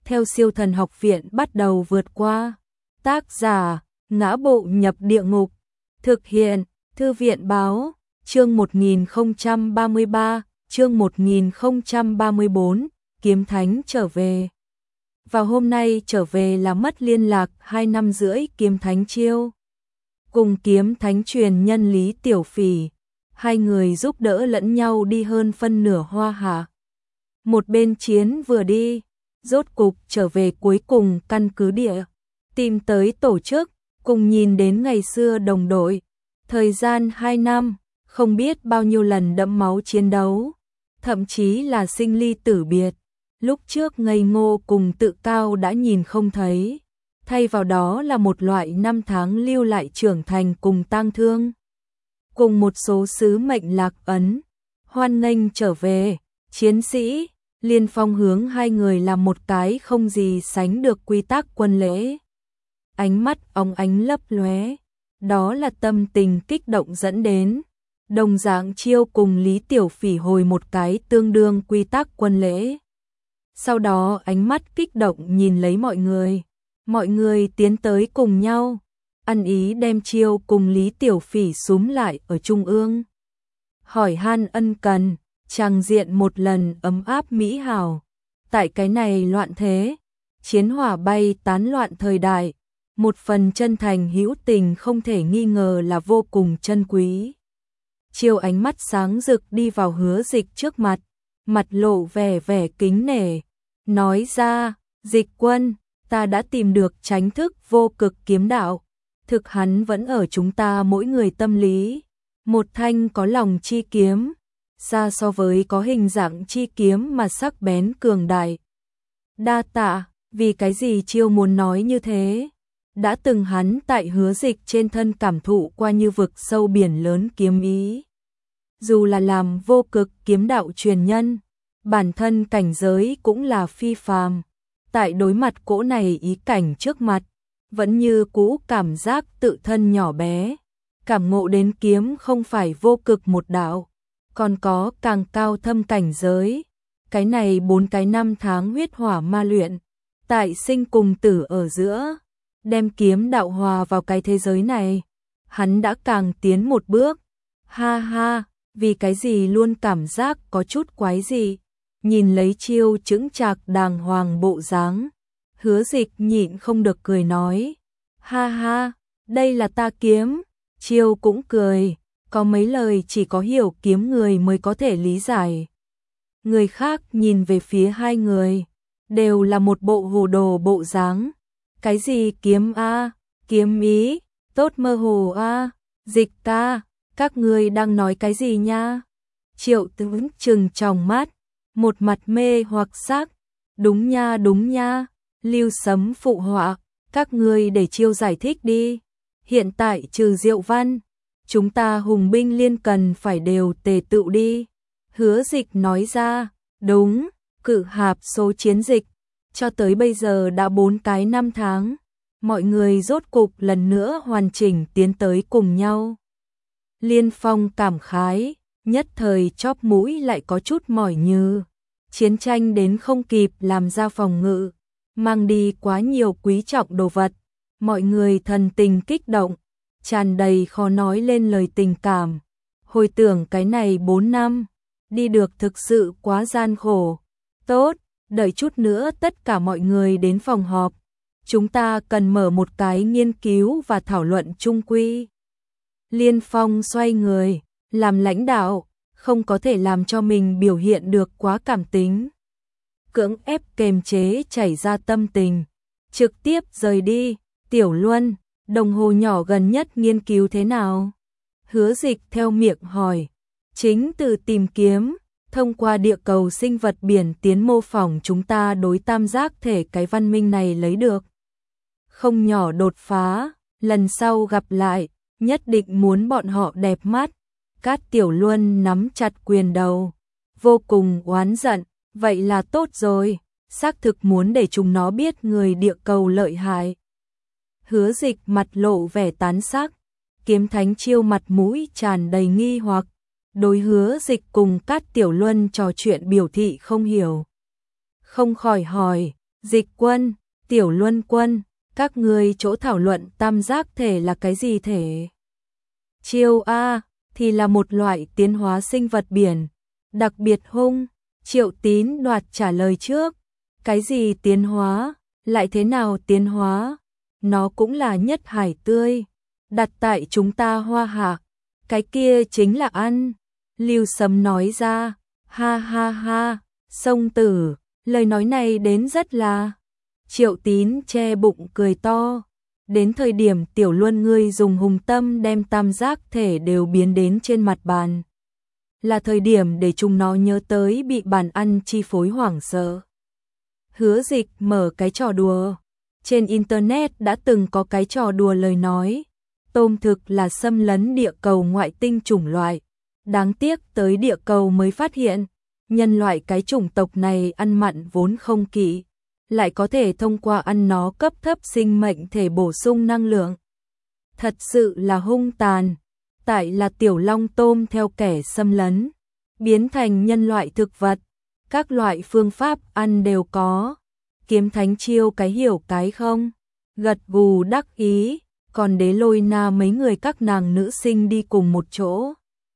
theo Siêu Thần Học Viện bắt đầu vượt qua. Tác giả: Ngã Bộ Nhập Địa Ngục. Thực hiện: Thư viện báo. Chương 1033, chương 1034, Kiếm Thánh trở về. Vào hôm nay trở về là mất liên lạc 2 năm rưỡi Kiếm Thánh Chiêu. Cùng Kiếm Thánh truyền nhân Lý Tiểu Phỉ, hai người giúp đỡ lẫn nhau đi hơn phân nửa Hoa Hạ. Một bên chiến vừa đi, rốt cục trở về cuối cùng căn cứ địa, tìm tới tổ chức, cùng nhìn đến ngày xưa đồng đội. Thời gian 2 năm, không biết bao nhiêu lần đẫm máu chiến đấu, thậm chí là sinh ly tử biệt. Lúc trước ngây ngô cùng tự cao đã nhìn không thấy, thay vào đó là một loại năm tháng lưu lại trưởng thành cùng tang thương. Cùng một số sứ mệnh lạc ấn, hoan nghênh trở về, chiến sĩ. Liên Phong hướng hai người làm một cái không gì sánh được quy tắc quân lễ. Ánh mắt óng ánh lấp lóe, đó là tâm tình kích động dẫn đến. Đồng dạng Chiêu cùng Lý Tiểu Phỉ hồi một cái tương đương quy tắc quân lễ. Sau đó ánh mắt kích động nhìn lấy mọi người tiến tới cùng nhau, ăn ý đem Chiêu cùng Lý Tiểu Phỉ xúm lại ở trung ương. Hỏi han ân cần, tràng diện một lần ấm áp mỹ hảo. Tại cái này loạn thế, chiến hỏa bay tán loạn thời đại, một phần chân thành hữu tình không thể nghi ngờ là vô cùng chân quý. Chiêu ánh mắt sáng rực đi vào Hứa Dịch trước mặt lộ vẻ kính nể, nói ra: Dịch quân, ta đã tìm được chánh thức vô cực kiếm đạo, thực hắn vẫn ở chúng ta mỗi người tâm lý. Một thanh có lòng chi kiếm, xa so với có hình dạng chi kiếm mà sắc bén cường đại. Đa tạ. Vì cái gì Chiêu muốn nói như thế? Đã từng hắn tại Hứa Dịch trên thân cảm thụ qua như vực sâu biển lớn kiếm ý. Dù là làm vô cực kiếm đạo truyền nhân, bản thân cảnh giới cũng là phi phàm. Tại đối mặt cỗ này ý cảnh trước mặt, vẫn như cũ cảm giác tự thân nhỏ bé, cảm ngộ đến kiếm không phải vô cực một đạo, còn có càng cao thâm cảnh giới. Cái này 4 cái năm tháng huyết hỏa ma luyện, tại sinh cùng tử ở giữa, đem kiếm đạo hòa vào cái thế giới này, hắn đã càng tiến một bước. Ha ha, vì cái gì luôn cảm giác có chút quái gì. Nhìn lấy Chiêu chững chạc đàng hoàng bộ dáng, Hứa Dịch nhịn không được cười nói: ha ha, đây là ta kiếm. Chiêu cũng cười, có mấy lời chỉ có hiểu kiếm người mới có thể lý giải. Người khác nhìn về phía hai người, đều là một bộ hồ đồ bộ dáng. Cái gì kiếm a, kiếm ý, tốt mơ hồ a. Dịch ca, các ngươi đang nói cái gì nha? Triệu Tướng trừng tròng mắt, một mặt mê hoặc sắc. Đúng nha, Lưu Sấm phụ họa, các ngươi để Chiêu giải thích đi. Hiện tại trừ Diệu Văn, chúng ta hùng binh liên cần phải đều tề tựu đi. Hứa Dịch nói ra: đúng, cự hạp số chiến dịch, cho tới bây giờ đã 4 cái năm tháng, mọi người rốt cục lần nữa hoàn chỉnh tiến tới cùng nhau. Liên Phong cảm khái, nhất thời chóp mũi lại có chút mỏi như. Chiến tranh đến không kịp làm ra phòng ngự, mang đi quá nhiều quý trọng đồ vật, mọi người thần tình kích động, tràn đầy khó nói lên lời tình cảm. Hồi tưởng cái này 4 năm, đi được thực sự quá gian khổ. Tốt, đợi chút nữa tất cả mọi người đến phòng họp. Chúng ta cần mở một cái nghiên cứu và thảo luận chung quy. Liên Phong xoay người, làm lãnh đạo, không có thể làm cho mình biểu hiện được quá cảm tính. Cưỡng ép kềm chế chảy ra tâm tình, trực tiếp rời đi. Tiểu Luân, đồng hồ nhỏ gần nhất nghiên cứu thế nào? Hứa Dịch theo miệng hỏi. Chính từ tìm kiếm, thông qua địa cầu sinh vật biển tiến mô phỏng chúng ta đối tam giác thể cái văn minh này lấy được. Không nhỏ đột phá, lần sau gặp lại, nhất định muốn bọn họ đẹp mắt. Cát Tiểu Luân nắm chặt quyền đầu, vô cùng oán giận. Vậy là tốt rồi, xác thực muốn để chúng nó biết người địa cầu lợi hại. Hứa Dịch mặt lộ vẻ tán sắc, Kiếm Thánh Chiêu mặt mũi tràn đầy nghi hoặc, đối Hứa Dịch cùng Cát Tiểu Luân trò chuyện biểu thị không hiểu. Không khỏi hỏi, Dịch Quân, Tiểu Luân Quân, các ngươi chỗ thảo luận tam giác thể là cái gì thể? Chiêu A thì là một loại tiến hóa sinh vật biển, đặc biệt hung. Triệu Tín đoạt trả lời trước. Cái gì tiến hóa? Lại thế nào tiến hóa? Nó cũng là nhất hải tươi, đặt tại chúng ta Hoa Hạ. Cái kia chính là ăn. Lưu Sấm nói ra, ha ha ha, Song Tử, lời nói này đến rất là. Triệu Tín che bụng cười to. Đến thời điểm Tiểu Luân ngươi dùng hùng tâm đem tam giác thể đều biến đến trên mặt bàn. Là thời điểm để chúng nó nhớ tới bị bàn ăn chi phối hoảng sợ. Hứa Dịch mở cái trò đùa. Trên Internet đã từng có cái trò đùa lời nói. Tôm thực là xâm lấn địa cầu ngoại tinh chủng loại. Đáng tiếc tới địa cầu mới phát hiện. Nhân loại cái chủng tộc này ăn mặn vốn không kỵ. Lại có thể thông qua ăn nó cấp thấp sinh mệnh thể bổ sung năng lượng. Thật sự là hung tàn. Tại là tiểu long tôm theo kẻ xâm lấn. Biến thành nhân loại thực vật. Các loại phương pháp ăn đều có. Kiếm Thánh chiêu cái hiểu cái không? Gật gù đắc ý. Còn Đế Lôi Na mấy người các nàng nữ sinh đi cùng một chỗ.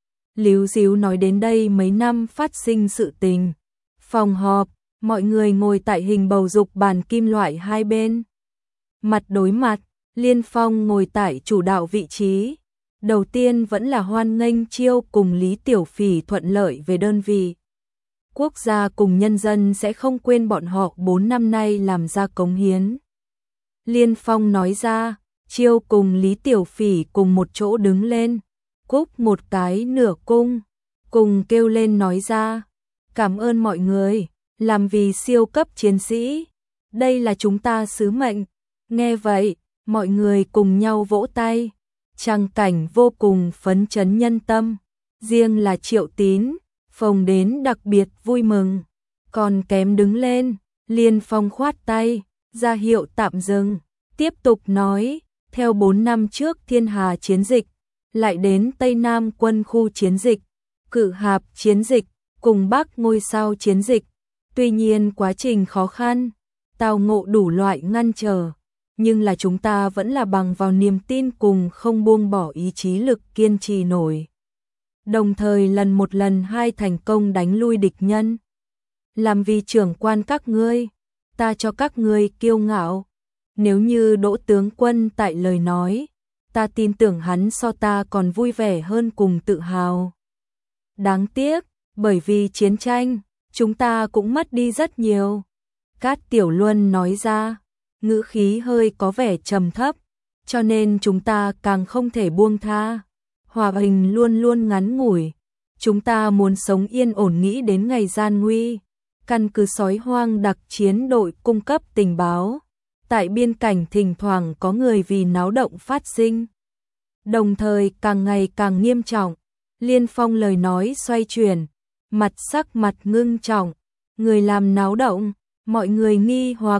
Líu díu nói đến đây mấy năm phát sinh sự tình. Phòng họp, mọi người ngồi tại hình bầu dục bàn kim loại hai bên. Mặt đối mặt, Liên Phong ngồi tại chủ đạo vị trí. Đầu tiên vẫn là hoan nghênh Chiêu cùng Lý Tiểu Phỉ thuận lợi về đơn vị. Quốc gia cùng nhân dân sẽ không quên bọn họ 4 năm nay làm ra cống hiến. Liên Phong nói ra, Chiêu cùng Lý Tiểu Phỉ cùng một chỗ đứng lên, cúc một cái nửa cung, cùng kêu lên nói ra, cảm ơn mọi người, làm vì siêu cấp chiến sĩ, đây là chúng ta sứ mệnh. Nghe vậy, mọi người cùng nhau vỗ tay, tràng cảnh vô cùng phấn chấn nhân tâm, riêng là Triệu Tín, phồng đến đặc biệt vui mừng, còn kém đứng lên, Liên Phong khoát tay, ra hiệu tạm dừng, tiếp tục nói, theo 4 năm trước Thiên Hà chiến dịch, lại đến Tây Nam quân khu chiến dịch, Cự Hạp chiến dịch, cùng Bắc Ngôi Sao chiến dịch, tuy nhiên quá trình khó khăn, tao ngộ đủ loại ngăn trở, nhưng là chúng ta vẫn là bằng vào niềm tin cùng không buông bỏ ý chí lực kiên trì nổi. Đồng thời lần một lần hai thành công đánh lui địch nhân. Làm vì trưởng quan các ngươi, ta cho các ngươi kiêu ngạo. Nếu như Đỗ tướng quân tại lời nói, ta tin tưởng hắn so ta còn vui vẻ hơn cùng tự hào. Đáng tiếc, bởi vì chiến tranh, chúng ta cũng mất đi rất nhiều. Cát Tiểu Luân nói ra, ngữ khí hơi có vẻ trầm thấp, cho nên chúng ta càng không thể buông tha. Hòa bình luôn luôn ngắn ngủi, chúng ta muốn sống yên ổn nghĩ đến ngày gian nguy. Căn cứ sói hoang đặc chiến đội cung cấp tình báo, tại biên cảnh thỉnh thoảng có người vì náo động phát sinh. Đồng thời càng ngày càng nghiêm trọng, Liên Phong lời nói xoay chuyển, sắc mặt ngưng trọng, người làm náo động, mọi người nghi hoặc,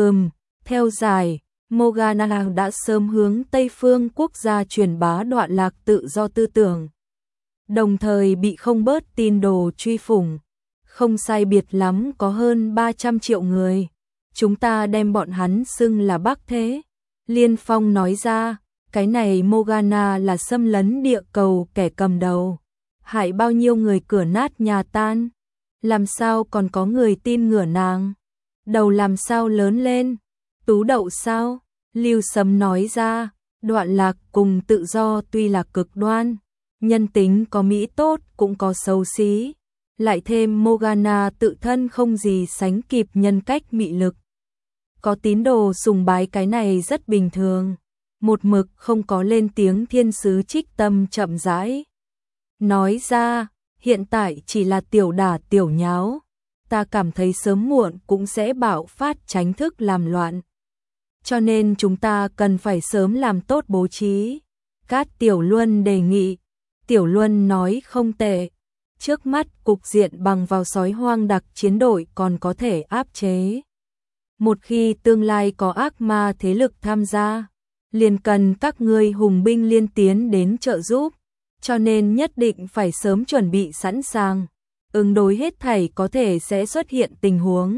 theo giải, Morgana đã sớm hướng Tây phương quốc gia truyền bá đoạn lạc tự do tư tưởng. Đồng thời bị không bớt tin đồ truy phủng, không sai biệt lắm có hơn 300 triệu người. Chúng ta đem bọn hắn xưng là Bắc Thế. Liên Phong nói ra, cái này Morgana là xâm lấn địa cầu kẻ cầm đầu. Hại bao nhiêu người cửa nát nhà tan. Làm sao còn có người tin ngửa nàng? Đầu làm sao lớn lên? Tú đậu sao? Lưu Sấm nói ra, đoạn lạc cùng tự do tuy là cực đoan, nhân tính có mỹ tốt cũng có xấu xí, lại thêm Morgana tự thân không gì sánh kịp nhân cách mị lực. Có tín đồ sùng bái cái này rất bình thường, một mực không có lên tiếng. Thiên sứ Trích Tâm chậm rãi nói ra, hiện tại chỉ là tiểu đả tiểu nháo, ta cảm thấy sớm muộn cũng sẽ bạo phát tránh thức làm loạn. Cho nên chúng ta cần phải sớm làm tốt bố trí. Cát Tiểu Luân đề nghị. Tiểu Luân nói không tệ. Trước mắt cục diện bằng vào sói hoang đặc chiến đội còn có thể áp chế. Một khi tương lai có ác ma thế lực tham gia, liền cần các ngươi hùng binh liên tiến đến trợ giúp. Cho nên nhất định phải sớm chuẩn bị sẵn sàng, ứng đối hết thảy có thể sẽ xuất hiện tình huống.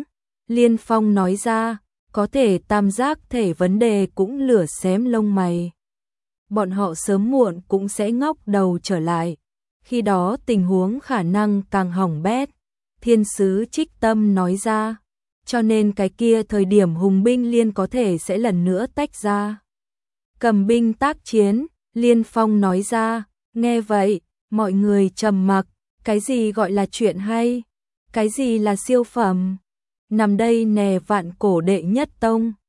Liên Phong nói ra, có thể tam giác thể vấn đề cũng lửa xém lông mày. Bọn họ sớm muộn cũng sẽ ngóc đầu trở lại. Khi đó tình huống khả năng càng hỏng bét. Thiên sứ Trích Tâm nói ra. Cho nên cái kia thời điểm hùng binh liên có thể sẽ lần nữa tách ra. Cầm binh tác chiến, Liên Phong nói ra. Nghe vậy, mọi người trầm mặc. Cái gì gọi là chuyện hay? Cái gì là siêu phẩm? Nằm đây nè vạn cổ đệ nhất tông.